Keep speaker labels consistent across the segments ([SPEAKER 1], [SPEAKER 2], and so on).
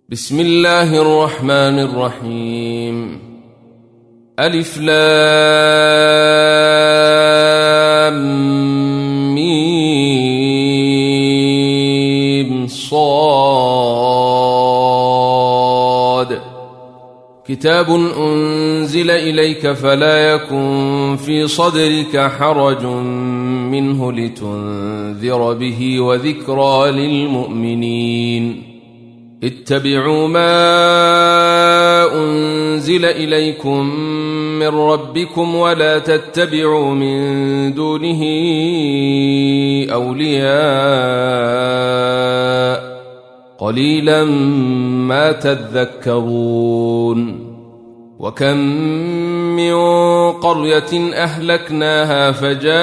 [SPEAKER 1] بسم الله الرحمن الرحيم. ألف لام ميم صاد. كتاب أنزل إليك فلا يكن في صدرك حرج منه لتنذر به وذكرى للمؤمنين. اتبعوا ما أنزل إليكم من ربكم ولا تتبعوا من دونه أولياء قليلا ما تذكرون. وكم من قرية أهلكناها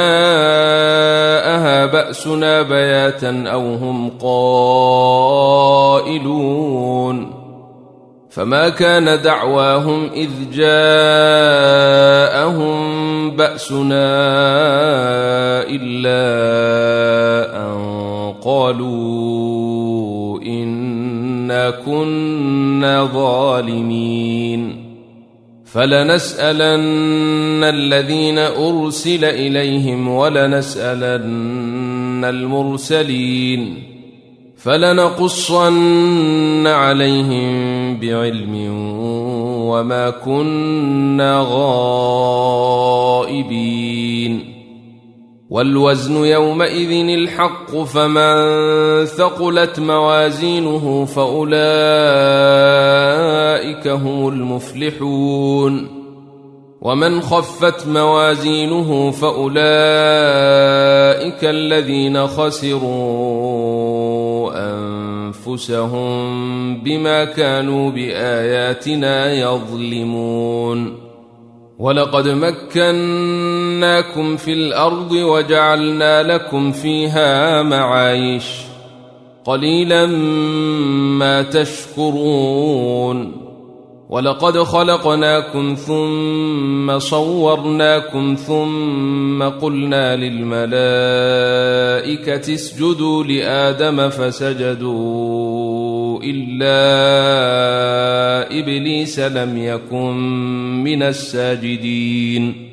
[SPEAKER 1] فجاءها بأسنا بياتا أو هم قائلون. فما كان دعواهم إذ جاءهم بأسنا إلا أن قالوا إنا كنا ظالمين. فلنسألن الذين أرسل إليهم ولنسألن المرسلين فلنقصن عليهم بعلم وما كنا غائبين. والوزن يومئذ الحق فمن ثقلت موازينه فأولئك هم المفلحون. ومن خفت موازينه فأولئك الذين خسروا أنفسهم بما كانوا بآياتنا يظلمون. ولقد مكناكم في الأرض وجعلنا لكم فيها معايش قليلا ما تشكرون. ولقد خلقناكم ثم صورناكم ثم قلنا للملائكة اسجدوا لآدم فسجدوا إلا إبليس لم يكن من الساجدين.